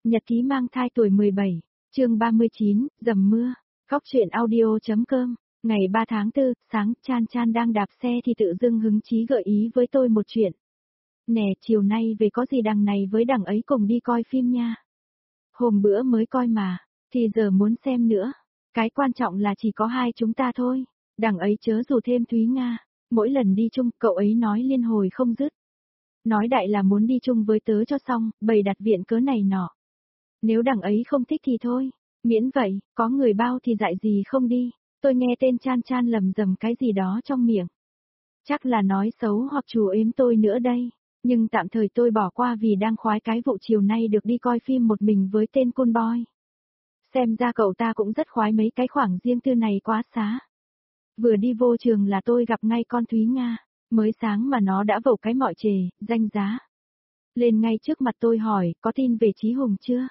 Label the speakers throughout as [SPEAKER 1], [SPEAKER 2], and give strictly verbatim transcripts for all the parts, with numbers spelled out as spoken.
[SPEAKER 1] Nhật ký mang thai tuổi mười bảy, chương ba mươi chín, dầm mưa, Góc truyện audio.com, ngày ba tháng tư, sáng, Chan Chan đang đạp xe thì tự dưng hứng chí gợi ý với tôi một chuyện. Nè, chiều nay về có gì đằng này với đằng ấy cùng đi coi phim nha. Hôm bữa mới coi mà, thì giờ muốn xem nữa. Cái quan trọng là chỉ có hai chúng ta thôi, đằng ấy chớ rủ thêm Thúy Nga. Mỗi lần đi chung, cậu ấy nói liên hồi không dứt. Nói đại là muốn đi chung với tớ cho xong, bày đặt viện cớ này nọ. Nếu đằng ấy không thích thì thôi, miễn vậy, có người bao thì dại gì không đi. Tôi nghe tên Chan Chan lầm rầm cái gì đó trong miệng. Chắc là nói xấu hoặc chủ ếm tôi nữa đây. Nhưng tạm thời tôi bỏ qua vì đang khoái cái vụ chiều nay được đi coi phim một mình với tên Cool Boy. Xem ra cậu ta cũng rất khoái mấy cái khoảng riêng tư này quá xá. Vừa đi vô trường là tôi gặp ngay con Thúy Nga. Mới sáng mà nó đã vẩu cái mọi chề, danh giá. Lên ngay trước mặt tôi hỏi, có tin về Chí Hùng chưa?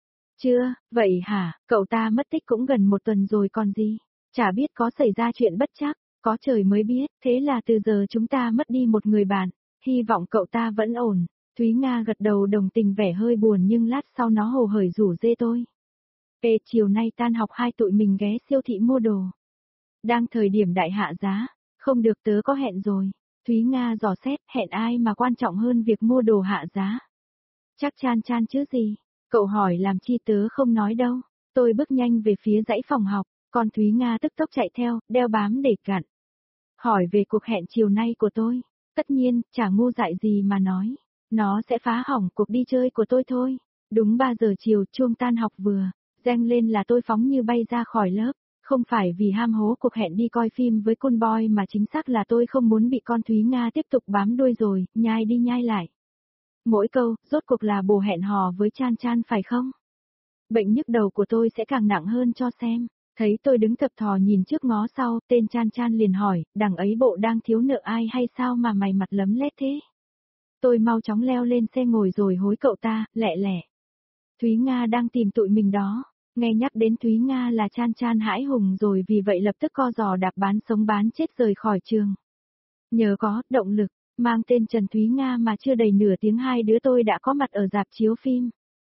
[SPEAKER 1] Chưa, vậy hả, cậu ta mất tích cũng gần một tuần rồi còn gì? Chả biết có xảy ra chuyện bất trắc, có trời mới biết, thế là từ giờ chúng ta mất đi một người bạn, hy vọng cậu ta vẫn ổn. Thúy Nga gật đầu đồng tình vẻ hơi buồn nhưng lát sau nó hồ hởi rủ dê tôi. Ê, chiều nay tan học hai tụi mình ghé siêu thị mua đồ. Đang thời điểm đại hạ giá, không được tớ có hẹn rồi. Thúy Nga dò xét, hẹn ai mà quan trọng hơn việc mua đồ hạ giá. Chắc Chan Chan chứ gì, cậu hỏi làm chi tớ không nói đâu. Tôi bước nhanh về phía dãy phòng học, còn Thúy Nga tức tốc chạy theo, đeo bám để cặn. Hỏi về cuộc hẹn chiều nay của tôi, tất nhiên, chả ngu dại gì mà nói. Nó sẽ phá hỏng cuộc đi chơi của tôi thôi. Đúng ba giờ chiều, chuông tan học vừa, reng lên là tôi phóng như bay ra khỏi lớp. Không phải vì ham hố cuộc hẹn đi coi phim với Cool Boy mà chính xác là tôi không muốn bị con Thúy Nga tiếp tục bám đuôi rồi, nhai đi nhai lại. Mỗi câu, rốt cuộc là bồ hẹn hò với Chan Chan phải không? Bệnh nhức đầu của tôi sẽ càng nặng hơn cho xem. Thấy tôi đứng thập thò nhìn trước ngó sau, tên Chan Chan liền hỏi, đằng ấy bộ đang thiếu nợ ai hay sao mà mày mặt lấm lét thế? Tôi mau chóng leo lên xe ngồi rồi hối cậu ta, lẹ lẹ. Thúy Nga đang tìm tụi mình đó. Nghe nhắc đến Thúy Nga là Chan Chan hãi hùng rồi vì vậy lập tức co giò đạp bán sống bán chết rời khỏi trường. Nhờ có động lực, mang tên Trần Thúy Nga mà chưa đầy nửa tiếng hai đứa tôi đã có mặt ở rạp chiếu phim.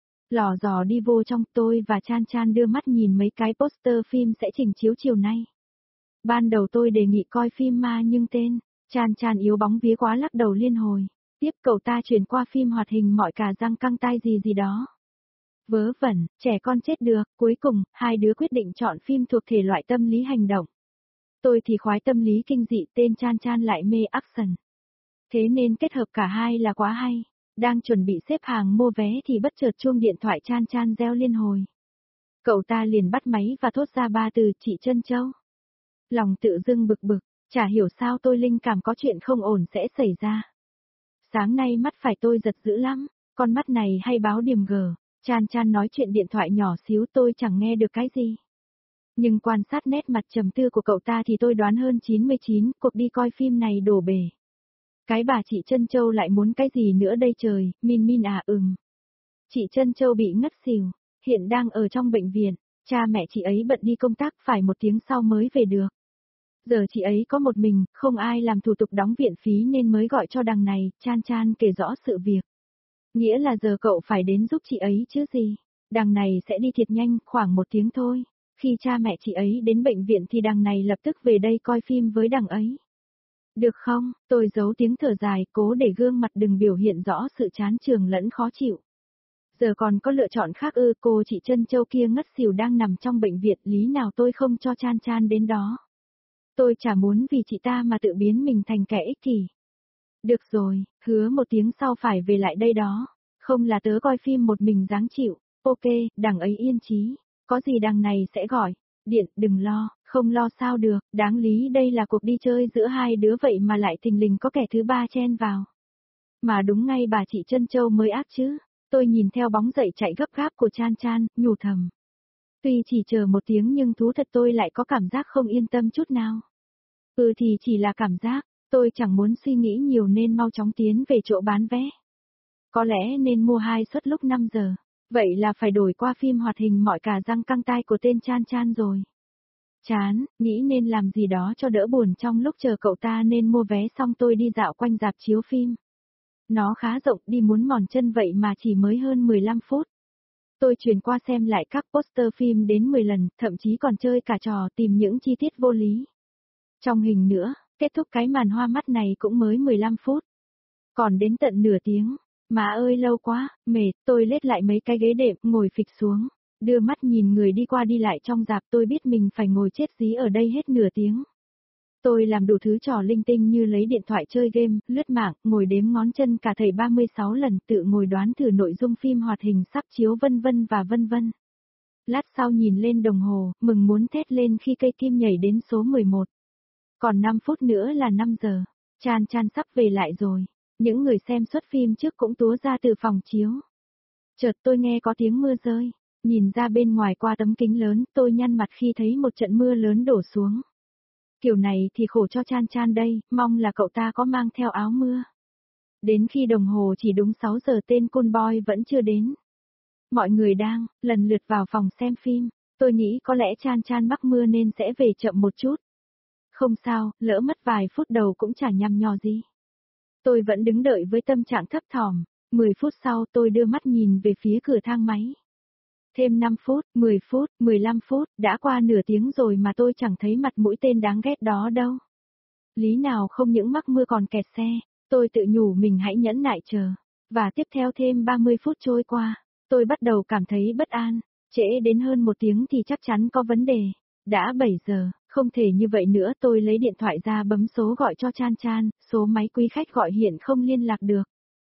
[SPEAKER 1] Lò dò đi vô trong, tôi và Chan Chan đưa mắt nhìn mấy cái poster phim sẽ trình chiếu chiều nay. Ban đầu tôi đề nghị coi phim ma nhưng tên Chan Chan yếu bóng vía quá lắc đầu liên hồi. Tiếp cậu ta chuyển qua phim hoạt hình mọi cả răng căng tai gì gì đó. Vớ vẩn, trẻ con chết được, cuối cùng, hai đứa quyết định chọn phim thuộc thể loại tâm lý hành động. Tôi thì khoái tâm lý kinh dị, tên Chan Chan lại mê action. Thế nên kết hợp cả hai là quá hay. Đang chuẩn bị xếp hàng mua vé thì bất chợt chuông điện thoại Chan Chan reo liên hồi. Cậu ta liền bắt máy và thốt ra ba từ, chị Trân Châu. Lòng tự dưng bực bực, chả hiểu sao tôi linh cảm có chuyện không ổn sẽ xảy ra. Sáng nay mắt phải tôi giật dữ lắm, con mắt này hay báo điểm gờ. Chan Chan nói chuyện điện thoại nhỏ xíu tôi chẳng nghe được cái gì. Nhưng quan sát nét mặt trầm tư của cậu ta thì tôi đoán hơn chín mươi chín, cuộc đi coi phim này đổ bể. Cái bà chị Trân Châu lại muốn cái gì nữa đây trời, Min Min à ừm. Chị Trân Châu bị ngất xỉu, hiện đang ở trong bệnh viện, cha mẹ chị ấy bận đi công tác phải một tiếng sau mới về được. Giờ chị ấy có một mình, không ai làm thủ tục đóng viện phí nên mới gọi cho đằng này, Chan Chan kể rõ sự việc. Nghĩa là giờ cậu phải đến giúp chị ấy chứ gì. Đằng này sẽ đi thiệt nhanh, khoảng một tiếng thôi. Khi cha mẹ chị ấy đến bệnh viện thì đằng này lập tức về đây coi phim với đằng ấy. Được không, tôi giấu tiếng thở dài, cố để gương mặt đừng biểu hiện rõ sự chán chường lẫn khó chịu. Giờ còn có lựa chọn khác ư, cô chị Trân Châu kia ngất xỉu đang nằm trong bệnh viện, lý nào tôi không cho Chan Chan đến đó. Tôi chả muốn vì chị ta mà tự biến mình thành kẻ ích kỷ. Được rồi, hứa một tiếng sau phải về lại đây đó. Không là tớ coi phim một mình dáng chịu. Ok, đằng ấy yên chí. Có gì đằng này sẽ gọi. Điện, đừng lo, không lo sao được. Đáng lý đây là cuộc đi chơi giữa hai đứa vậy mà lại thình lình có kẻ thứ ba chen vào. Mà đúng ngay bà chị Trân Châu mới ác chứ. Tôi nhìn theo bóng dậy chạy gấp gáp của Chan Chan, nhủ thầm. Tuy chỉ chờ một tiếng nhưng thú thật tôi lại có cảm giác không yên tâm chút nào. Ừ thì chỉ là cảm giác. Tôi chẳng muốn suy nghĩ nhiều nên mau chóng tiến về chỗ bán vé. Có lẽ nên mua hai suất lúc năm giờ. Vậy là phải đổi qua phim hoạt hình mọi cả răng căng tai của tên Chan Chan rồi. Chán, nghĩ nên làm gì đó cho đỡ buồn trong lúc chờ cậu ta nên mua vé xong tôi đi dạo quanh rạp chiếu phim. Nó khá rộng đi muốn mòn chân vậy mà chỉ mới hơn mười lăm phút. Tôi chuyển qua xem lại các poster phim đến mười lần, thậm chí còn chơi cả trò tìm những chi tiết vô lý. Trong hình nữa, kết thúc cái màn hoa mắt này cũng mới mười lăm phút. Còn đến tận nửa tiếng, má ơi lâu quá, mệt, tôi lết lại mấy cái ghế đệm, ngồi phịch xuống, đưa mắt nhìn người đi qua đi lại trong rạp, tôi biết mình phải ngồi chết dí ở đây hết nửa tiếng. Tôi làm đủ thứ trò linh tinh như lấy điện thoại chơi game, lướt mạng, ngồi đếm ngón chân cả thầy ba mươi sáu lần, tự ngồi đoán thử nội dung phim hoạt hình sắp chiếu vân vân và vân vân. Lát sau nhìn lên đồng hồ, mừng muốn thét lên khi cây kim nhảy đến số mười một. Còn năm phút nữa là năm giờ, Chan Chan sắp về lại rồi. Những người xem suất phim trước cũng túa ra từ phòng chiếu. Chợt tôi nghe có tiếng mưa rơi, nhìn ra bên ngoài qua tấm kính lớn, tôi nhăn mặt khi thấy một trận mưa lớn đổ xuống. Kiểu này thì khổ cho Chan Chan đây, mong là cậu ta có mang theo áo mưa. Đến khi đồng hồ chỉ đúng sáu giờ tên Cool Boy vẫn chưa đến. Mọi người đang, lần lượt vào phòng xem phim, tôi nghĩ có lẽ Chan Chan mắc mưa nên sẽ về chậm một chút. Không sao, lỡ mất vài phút đầu cũng chả nhằm nhò gì. Tôi vẫn đứng đợi với tâm trạng thấp thỏm, mười phút sau tôi đưa mắt nhìn về phía cửa thang máy. Thêm năm phút, mười phút, mười lăm phút, đã qua nửa tiếng rồi mà tôi chẳng thấy mặt mũi tên đáng ghét đó đâu. Lý nào không những mắc mưa còn kẹt xe, tôi tự nhủ mình hãy nhẫn nại chờ. Và tiếp theo thêm ba mươi phút trôi qua, tôi bắt đầu cảm thấy bất an, trễ đến hơn một tiếng thì chắc chắn có vấn đề. Đã bảy giờ, không thể như vậy nữa, tôi lấy điện thoại ra bấm số gọi cho Chan Chan, số máy quý khách gọi hiện không liên lạc được.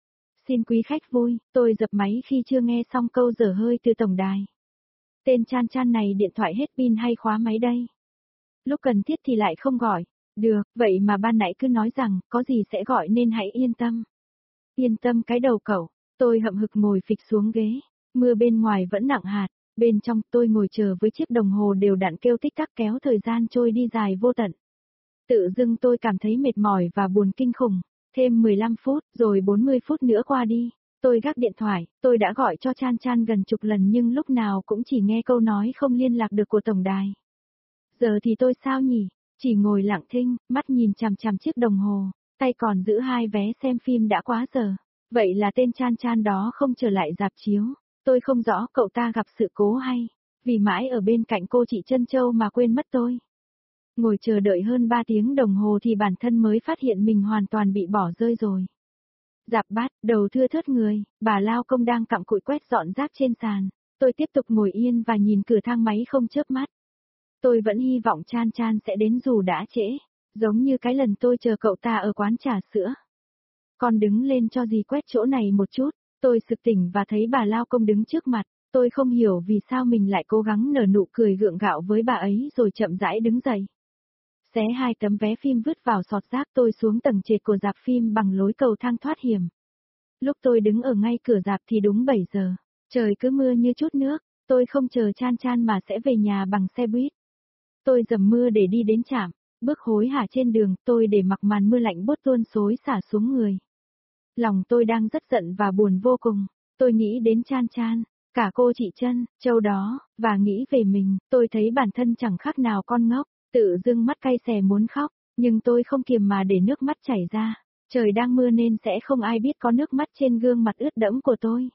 [SPEAKER 1] Xin quý khách vui, tôi dập máy khi chưa nghe xong câu dở hơi từ tổng đài. Tên Chan Chan này điện thoại hết pin hay khóa máy đây? Lúc cần thiết thì lại không gọi. Được, vậy mà ban nãy cứ nói rằng, có gì sẽ gọi nên hãy yên tâm. Yên tâm cái đầu cậu, tôi hậm hực ngồi phịch xuống ghế. Mưa bên ngoài vẫn nặng hạt, bên trong tôi ngồi chờ với chiếc đồng hồ đều đặn kêu tích tắc kéo thời gian trôi đi dài vô tận. Tự dưng tôi cảm thấy mệt mỏi và buồn kinh khủng. Thêm mười lăm phút, rồi bốn mươi phút nữa qua đi. Tôi gác điện thoại, tôi đã gọi cho Chan Chan gần chục lần nhưng lúc nào cũng chỉ nghe câu nói không liên lạc được của tổng đài. Giờ thì tôi sao nhỉ? Chỉ ngồi lặng thinh, mắt nhìn chằm chằm chiếc đồng hồ, tay còn giữ hai vé xem phim đã quá giờ. Vậy là tên Chan Chan đó không trở lại rạp chiếu. Tôi không rõ cậu ta gặp sự cố hay, vì mãi ở bên cạnh cô chị Trân Châu mà quên mất tôi. Ngồi chờ đợi hơn ba tiếng đồng hồ thì bản thân mới phát hiện mình hoàn toàn bị bỏ rơi rồi. Rạp bát, đầu thưa thớt người, bà lao công đang cặm cụi quét dọn rác trên sàn. Tôi tiếp tục ngồi yên và nhìn cửa thang máy không chớp mắt. Tôi vẫn hy vọng Chan Chan sẽ đến dù đã trễ, giống như cái lần tôi chờ cậu ta ở quán trà sữa. Con đứng lên cho dì quét chỗ này một chút, tôi sực tỉnh và thấy bà lao công đứng trước mặt. Tôi không hiểu vì sao mình lại cố gắng nở nụ cười gượng gạo với bà ấy rồi chậm rãi đứng dậy. Xé hai tấm vé phim vứt vào sọt rác, tôi xuống tầng trệt của rạp phim bằng lối cầu thang thoát hiểm. Lúc tôi đứng ở ngay cửa rạp thì đúng bảy giờ, trời cứ mưa như chút nước, tôi không chờ Chan Chan mà sẽ về nhà bằng xe buýt. Tôi dầm mưa để đi đến trạm, bước hối hả trên đường, tôi để mặc màn mưa lạnh buốt tuôn xối xả xuống người. Lòng tôi đang rất giận và buồn vô cùng, tôi nghĩ đến Chan Chan, cả cô chị Trân, Châu đó, và nghĩ về mình, tôi thấy bản thân chẳng khác nào con ngốc. Tự dưng mắt cay xè muốn khóc, nhưng tôi không kiềm mà để nước mắt chảy ra. Trời đang mưa nên sẽ không ai biết có nước mắt trên gương mặt ướt đẫm của tôi.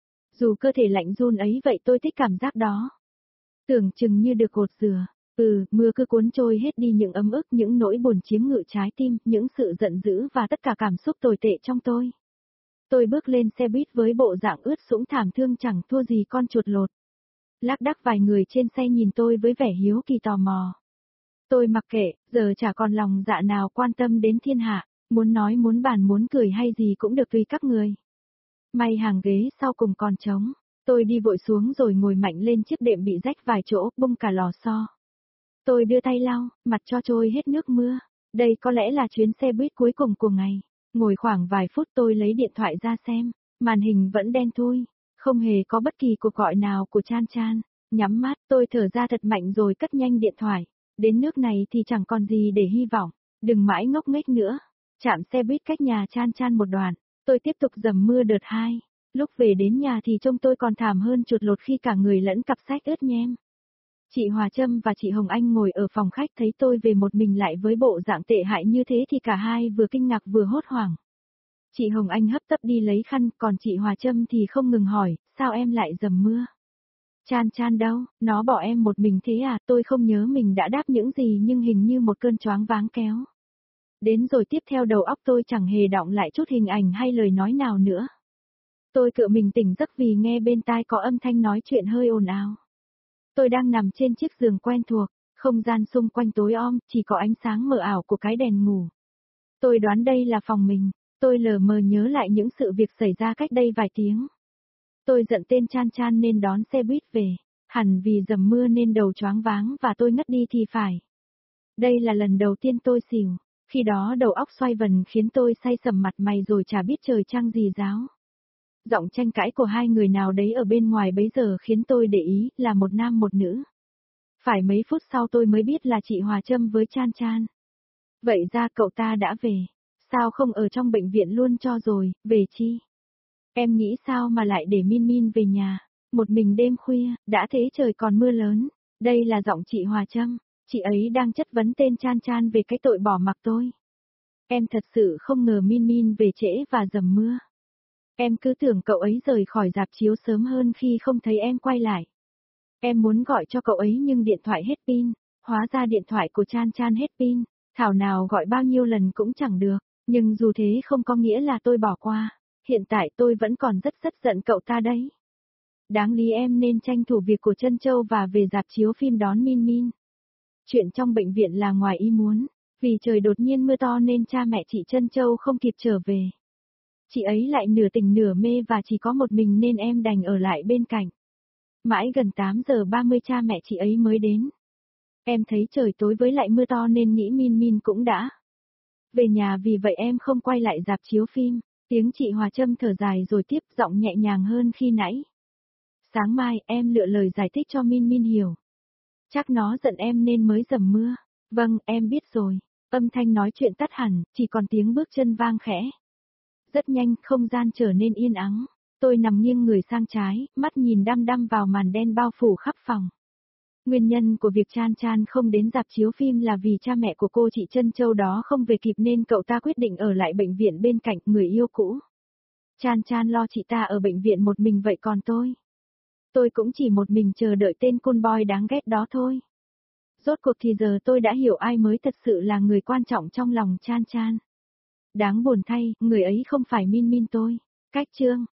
[SPEAKER 1] Dù cơ thể lạnh run ấy vậy tôi thích cảm giác đó. Tưởng chừng như được cột dừa. Ừ, mưa cứ cuốn trôi hết đi những ấm ức, những nỗi buồn chiếm ngự trái tim, những sự giận dữ và tất cả cảm xúc tồi tệ trong tôi. Tôi bước lên xe buýt với bộ dạng ướt sũng thảm thương chẳng thua gì con chuột lột. Lác đác vài người trên xe nhìn tôi với vẻ hiếu kỳ tò mò. Tôi mặc kệ, giờ chả còn lòng dạ nào quan tâm đến thiên hạ, muốn nói muốn bàn muốn cười hay gì cũng được tùy các người. May hàng ghế sau cùng còn trống, tôi đi vội xuống rồi ngồi mạnh lên chiếc đệm bị rách vài chỗ, bung cả lò xo. Tôi đưa tay lau, mặt cho trôi hết nước mưa, đây có lẽ là chuyến xe buýt cuối cùng của ngày. Ngồi khoảng vài phút tôi lấy điện thoại ra xem, màn hình vẫn đen thui, không hề có bất kỳ cuộc gọi nào của Chan Chan. Nhắm mắt, tôi thở ra thật mạnh rồi cất nhanh điện thoại. Đến nước này thì chẳng còn gì để hy vọng, đừng mãi ngốc nghếch nữa. Trạm xe buýt cách nhà Chan Chan một đoạn, tôi tiếp tục dầm mưa đợt hai. Lúc về đến nhà thì trông tôi còn thảm hơn chuột lột khi cả người lẫn cặp sách ướt nhem. Chị Hòa Trâm và chị Hồng Anh ngồi ở phòng khách thấy tôi về một mình lại với bộ dạng tệ hại như thế thì cả hai vừa kinh ngạc vừa hốt hoảng. Chị Hồng Anh hấp tấp đi lấy khăn, còn chị Hòa Trâm thì không ngừng hỏi, sao em lại dầm mưa? Chan Chan đâu, nó bỏ em một mình thế à, tôi không nhớ mình đã đáp những gì nhưng hình như một cơn choáng váng kéo. Đến rồi tiếp theo đầu óc tôi chẳng hề đọng lại chút hình ảnh hay lời nói nào nữa. Tôi cựa mình tỉnh giấc vì nghe bên tai có âm thanh nói chuyện hơi ồn ào. Tôi đang nằm trên chiếc giường quen thuộc, không gian xung quanh tối om, chỉ có ánh sáng mờ ảo của cái đèn ngủ. Tôi đoán đây là phòng mình, tôi lờ mờ nhớ lại những sự việc xảy ra cách đây vài tiếng. Tôi giận tên Chan Chan nên đón xe buýt về, hẳn vì dầm mưa nên đầu choáng váng và tôi ngất đi thì phải. Đây là lần đầu tiên tôi xỉu, khi đó đầu óc xoay vần khiến tôi say sầm mặt mày rồi chả biết trời trăng gì ráo. Giọng tranh cãi của hai người nào đấy ở bên ngoài bấy giờ khiến tôi để ý là một nam một nữ. Phải mấy phút sau tôi mới biết là chị Hòa Trâm với Chan Chan. Vậy ra cậu ta đã về, sao không ở trong bệnh viện luôn cho rồi, về chi? Em nghĩ sao mà lại để Min Min về nhà, một mình đêm khuya, đã thế trời còn mưa lớn. Đây là giọng chị Hòa Trâm, chị ấy đang chất vấn tên Chan Chan về cái tội bỏ mặc tôi. Em thật sự không ngờ Min Min về trễ và dầm mưa. Em cứ tưởng cậu ấy rời khỏi rạp chiếu sớm hơn khi không thấy em quay lại. Em muốn gọi cho cậu ấy nhưng điện thoại hết pin, hóa ra điện thoại của Chan Chan hết pin, thảo nào gọi bao nhiêu lần cũng chẳng được, nhưng dù thế không có nghĩa là tôi bỏ qua, hiện tại tôi vẫn còn rất rất giận cậu ta đấy. Đáng lý em nên tranh thủ việc của Trân Châu và về rạp chiếu phim đón Min Min. Chuyện trong bệnh viện là ngoài ý muốn, vì trời đột nhiên mưa to nên cha mẹ chị Trân Châu không kịp trở về. Chị ấy lại nửa tỉnh nửa mê và chỉ có một mình nên em đành ở lại bên cạnh. Mãi gần tám giờ ba mươi cha mẹ chị ấy mới đến. Em thấy trời tối với lại mưa to nên nghĩ Min Min cũng đã về nhà, vì vậy em không quay lại rạp chiếu phim. Tiếng chị Hòa Trâm thở dài rồi tiếp, giọng nhẹ nhàng hơn khi nãy. Sáng mai em lựa lời giải thích cho Min Min hiểu. Chắc nó giận em nên mới dầm mưa. Vâng, em biết rồi. Âm thanh nói chuyện tắt hẳn, chỉ còn tiếng bước chân vang khẽ. Rất nhanh, không gian trở nên yên ắng. Tôi nằm nghiêng người sang trái, mắt nhìn đăm đăm vào màn đen bao phủ khắp phòng. Nguyên nhân của việc Chan Chan không đến rạp chiếu phim là vì cha mẹ của cô chị Trân Châu đó không về kịp nên cậu ta quyết định ở lại bệnh viện bên cạnh người yêu cũ. Chan Chan lo chị ta ở bệnh viện một mình, vậy còn tôi? Tôi cũng chỉ một mình chờ đợi tên côn boy đáng ghét đó thôi. Rốt cuộc thì giờ tôi đã hiểu ai mới thật sự là người quan trọng trong lòng Chan Chan. Đáng buồn thay, người ấy không phải Min Min tôi. Cách chương